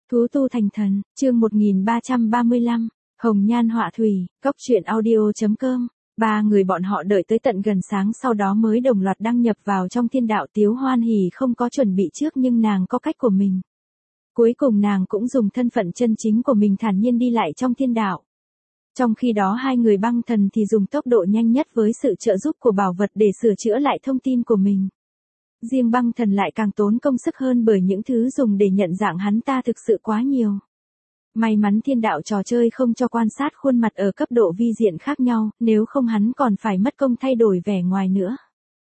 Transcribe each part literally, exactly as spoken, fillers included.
Thú tu thành thần, chương một nghìn ba trăm ba mươi lăm, Hồng Nhan Họa Thủy, cốc truyện audio.com. Ba người bọn họ đợi tới tận gần sáng sau đó mới đồng loạt đăng nhập vào trong thiên đạo. Tiếu Hoan Hỉ không có chuẩn bị trước nhưng nàng có cách của mình. Cuối cùng nàng cũng dùng thân phận chân chính của mình thản nhiên đi lại trong thiên đạo. Trong khi đó hai người băng thần thì dùng tốc độ nhanh nhất với sự trợ giúp của bảo vật để sửa chữa lại thông tin của mình. Riêng băng thần lại càng tốn công sức hơn bởi những thứ dùng để nhận dạng hắn ta thực sự quá nhiều. May mắn thiên đạo trò chơi không cho quan sát khuôn mặt ở cấp độ vi diện khác nhau, nếu không hắn còn phải mất công thay đổi vẻ ngoài nữa.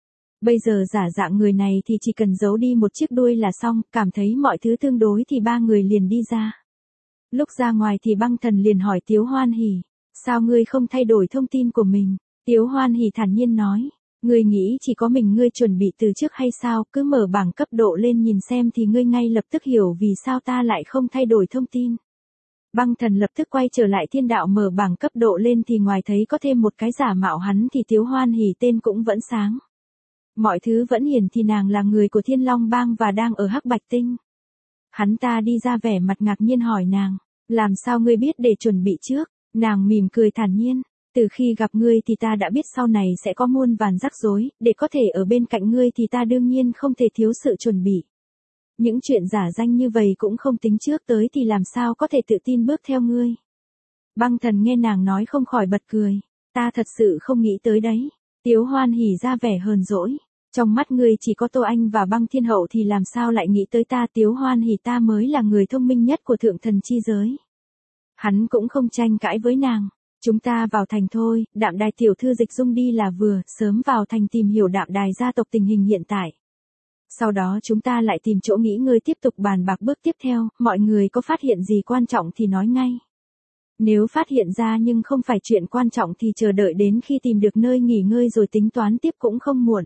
Bây giờ giả dạng người này thì chỉ cần giấu đi một chiếc đuôi là xong, cảm thấy mọi thứ tương đối thì ba người liền đi ra. Lúc ra ngoài thì băng thần liền hỏi Tiếu Hoan Hỉ, sao ngươi không thay đổi thông tin của mình? Tiếu Hoan Hỉ thản nhiên nói, ngươi nghĩ chỉ có mình ngươi chuẩn bị từ trước hay sao, cứ mở bảng cấp độ lên nhìn xem thì ngươi ngay lập tức hiểu vì sao ta lại không thay đổi thông tin. Băng thần lập tức quay trở lại thiên đạo mở bảng cấp độ lên thì ngoài thấy có thêm một cái giả mạo hắn thì Tiếu Hoan Hỉ tên cũng vẫn sáng. Mọi thứ vẫn hiển thì nàng là người của Thiên Long Bang và đang ở Hắc Bạch Tinh. Hắn ta đi ra vẻ mặt ngạc nhiên hỏi nàng, làm sao ngươi biết để chuẩn bị trước? Nàng mỉm cười thản nhiên, từ khi gặp ngươi thì ta đã biết sau này sẽ có muôn vàn rắc rối, để có thể ở bên cạnh ngươi thì ta đương nhiên không thể thiếu sự chuẩn bị. Những chuyện giả danh như vậy cũng không tính trước tới thì làm sao có thể tự tin bước theo ngươi. Băng thần nghe nàng nói không khỏi bật cười, ta thật sự không nghĩ tới đấy. Tiếu Hoan Hỉ ra vẻ hờn dỗi, trong mắt ngươi chỉ có Tô Anh và Băng Thiên Hậu thì làm sao lại nghĩ tới ta? Tiếu Hoan Hỉ ta mới là người thông minh nhất của thượng thần chi giới. Hắn cũng không tranh cãi với nàng. Chúng ta vào thành thôi, Đạm Đài tiểu thư dịch dung đi là vừa, sớm vào thành tìm hiểu Đạm Đài gia tộc tình hình hiện tại. Sau đó chúng ta lại tìm chỗ nghỉ ngơi tiếp tục bàn bạc bước tiếp theo, mọi người có phát hiện gì quan trọng thì nói ngay. Nếu phát hiện ra nhưng không phải chuyện quan trọng thì chờ đợi đến khi tìm được nơi nghỉ ngơi rồi tính toán tiếp cũng không muộn.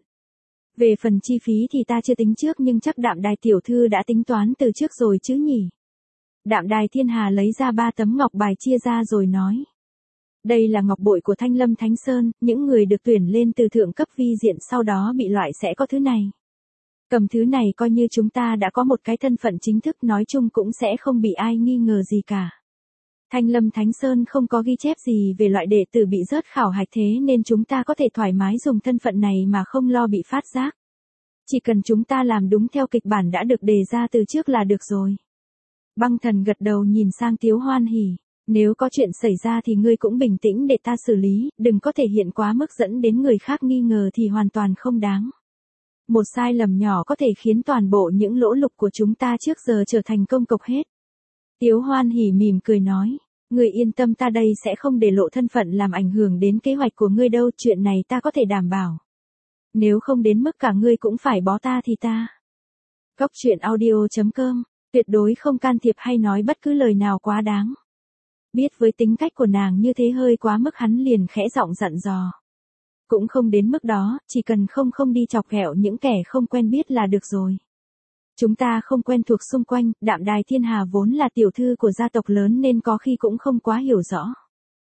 Về phần chi phí thì ta chưa tính trước nhưng chắc Đạm Đài tiểu thư đã tính toán từ trước rồi chứ nhỉ. Đạm Đài Thiên Hà lấy ra ba tấm ngọc bài chia ra rồi nói. Đây là ngọc bội của Thanh Lâm Thánh Sơn, những người được tuyển lên từ thượng cấp vi diện sau đó bị loại sẽ có thứ này. Cầm thứ này coi như chúng ta đã có một cái thân phận chính thức, nói chung cũng sẽ không bị ai nghi ngờ gì cả. Thanh Lâm Thánh Sơn không có ghi chép gì về loại đệ tử bị rớt khảo hạch thế nên chúng ta có thể thoải mái dùng thân phận này mà không lo bị phát giác. Chỉ cần chúng ta làm đúng theo kịch bản đã được đề ra từ trước là được rồi. Băng thần gật đầu nhìn sang Tiếu Hoan Hỉ. Nếu có chuyện xảy ra thì ngươi cũng bình tĩnh để ta xử lý, đừng có thể hiện quá mức dẫn đến người khác nghi ngờ thì hoàn toàn không đáng. Một sai lầm nhỏ có thể khiến toàn bộ những lỗ lục của chúng ta trước giờ trở thành công cộc hết. Tiếu Hoan Hỉ mỉm cười nói, ngươi yên tâm ta đây sẽ không để lộ thân phận làm ảnh hưởng đến kế hoạch của ngươi đâu, chuyện này ta có thể đảm bảo. Nếu không đến mức cả ngươi cũng phải bó ta thì ta. Cốc truyện audio.com, tuyệt đối không can thiệp hay nói bất cứ lời nào quá đáng. Biết với tính cách của nàng như thế hơi quá mức hắn liền khẽ giọng dặn dò. Cũng không đến mức đó, chỉ cần không không đi chọc ghẹo những kẻ không quen biết là được rồi. Chúng ta không quen thuộc xung quanh, Đạm Đài Thiên Hà vốn là tiểu thư của gia tộc lớn nên có khi cũng không quá hiểu rõ.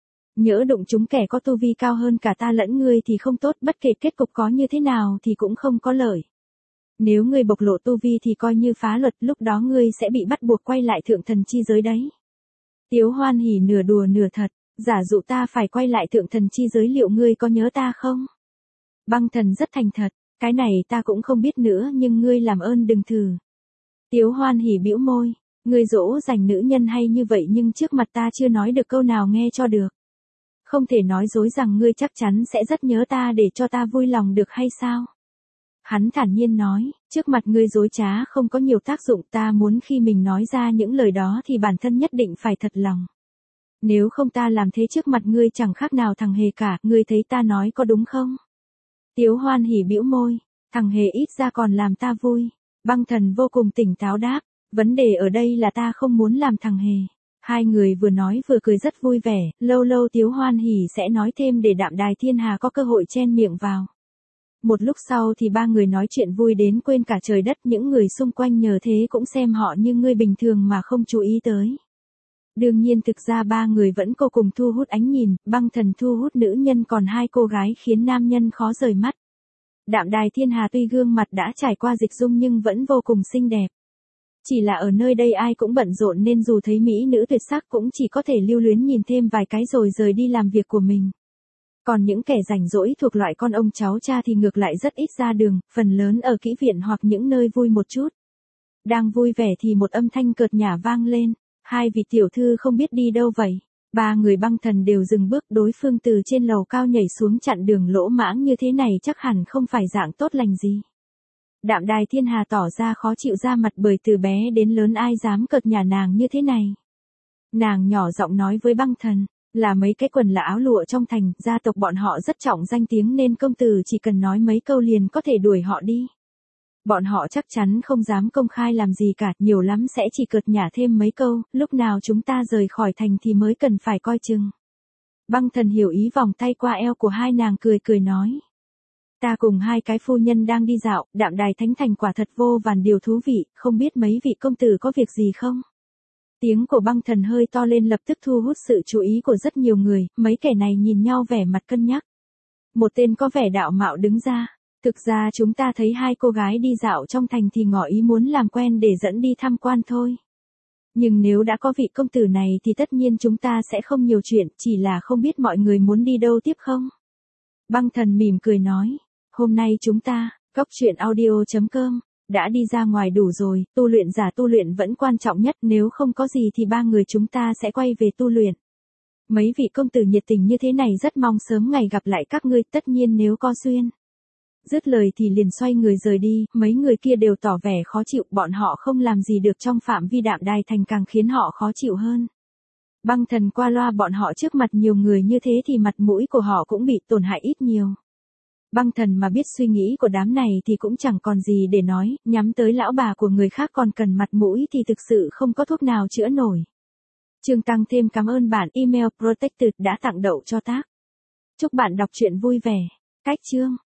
Nhỡ đụng chúng kẻ có tu vi cao hơn cả ta lẫn ngươi thì không tốt, bất kể kết cục có như thế nào thì cũng không có lợi. Nếu ngươi bộc lộ tu vi thì coi như phá luật, lúc đó ngươi sẽ bị bắt buộc quay lại thượng thần chi giới đấy. Tiếu Hoan Hỉ nửa đùa nửa thật, giả dụ ta phải quay lại thượng thần chi giới liệu ngươi có nhớ ta không? Băng thần rất thành thật, cái này ta cũng không biết nữa nhưng ngươi làm ơn đừng thử. Tiếu Hoan Hỉ bĩu môi, ngươi dỗ dành nữ nhân hay như vậy nhưng trước mặt ta chưa nói được câu nào nghe cho được. Không thể nói dối rằng ngươi chắc chắn sẽ rất nhớ ta để cho ta vui lòng được hay sao? Hắn thản nhiên nói, trước mặt ngươi dối trá không có nhiều tác dụng, ta muốn khi mình nói ra những lời đó thì bản thân nhất định phải thật lòng. Nếu không ta làm thế trước mặt ngươi chẳng khác nào thằng hề cả, ngươi thấy ta nói có đúng không? Tiếu Hoan Hỉ bĩu môi, thằng hề ít ra còn làm ta vui. Băng thần vô cùng tỉnh táo đáp, vấn đề ở đây là ta không muốn làm thằng hề. Hai người vừa nói vừa cười rất vui vẻ, lâu lâu Tiếu Hoan Hỉ sẽ nói thêm để Đạm Đài Thiên Hà có cơ hội chen miệng vào. Một lúc sau thì ba người nói chuyện vui đến quên cả trời đất, những người xung quanh nhờ thế cũng xem họ như người bình thường mà không chú ý tới. Đương nhiên thực ra ba người vẫn vô cùng thu hút ánh nhìn, băng thần thu hút nữ nhân còn hai cô gái khiến nam nhân khó rời mắt. Đạm Đài Thiên Hà tuy gương mặt đã trải qua dịch dung nhưng vẫn vô cùng xinh đẹp. Chỉ là ở nơi đây ai cũng bận rộn nên dù thấy mỹ nữ tuyệt sắc cũng chỉ có thể lưu luyến nhìn thêm vài cái rồi rời đi làm việc của mình. Còn những kẻ rảnh rỗi thuộc loại con ông cháu cha thì ngược lại rất ít ra đường, phần lớn ở kỹ viện hoặc những nơi vui một chút. Đang vui vẻ thì một âm thanh cợt nhả vang lên. Hai vị tiểu thư không biết đi đâu vậy? Ba người băng thần đều dừng bước, đối phương từ trên lầu cao nhảy xuống chặn đường lỗ mãng như thế này chắc hẳn không phải dạng tốt lành gì. Đạm Đài Thiên Hà tỏ ra khó chịu ra mặt bởi từ bé đến lớn ai dám cợt nhả nàng như thế này. Nàng nhỏ giọng nói với băng thần, là mấy cái quần là áo lụa trong thành, gia tộc bọn họ rất trọng danh tiếng nên công tử chỉ cần nói mấy câu liền có thể đuổi họ đi. Bọn họ chắc chắn không dám công khai làm gì cả, nhiều lắm sẽ chỉ cợt nhả thêm mấy câu, lúc nào chúng ta rời khỏi thành thì mới cần phải coi chừng. Băng thần hiểu ý vòng tay qua eo của hai nàng cười cười nói. Ta cùng hai cái phu nhân đang đi dạo, Đạm Đài Thánh Thành quả thật vô vàn điều thú vị, không biết mấy vị công tử có việc gì không? Tiếng của băng thần hơi to lên lập tức thu hút sự chú ý của rất nhiều người, mấy kẻ này nhìn nhau vẻ mặt cân nhắc. Một tên có vẻ đạo mạo đứng ra. Thực ra chúng ta thấy hai cô gái đi dạo trong thành thì ngỏ ý muốn làm quen để dẫn đi tham quan thôi. Nhưng nếu đã có vị công tử này thì tất nhiên chúng ta sẽ không nhiều chuyện, chỉ là không biết mọi người muốn đi đâu tiếp không? Băng thần mỉm cười nói, hôm nay chúng ta, Cốc Truyện Audio chấm com, đã đi ra ngoài đủ rồi, tu luyện giả tu luyện vẫn quan trọng nhất, nếu không có gì thì ba người chúng ta sẽ quay về tu luyện. Mấy vị công tử nhiệt tình như thế này rất mong sớm ngày gặp lại các ngươi, tất nhiên nếu có duyên. Dứt lời thì liền xoay người rời đi, mấy người kia đều tỏ vẻ khó chịu, bọn họ không làm gì được trong phạm vi Đạm Đài Thành càng khiến họ khó chịu hơn. Băng thần qua loa bọn họ trước mặt nhiều người như thế thì mặt mũi của họ cũng bị tổn hại ít nhiều. Băng thần mà biết suy nghĩ của đám này thì cũng chẳng còn gì để nói, nhắm tới lão bà của người khác còn cần mặt mũi thì thực sự không có thuốc nào chữa nổi. Chương tăng thêm cảm ơn bạn email protected đã tặng đậu cho tác. Chúc bạn đọc truyện vui vẻ. Cách chương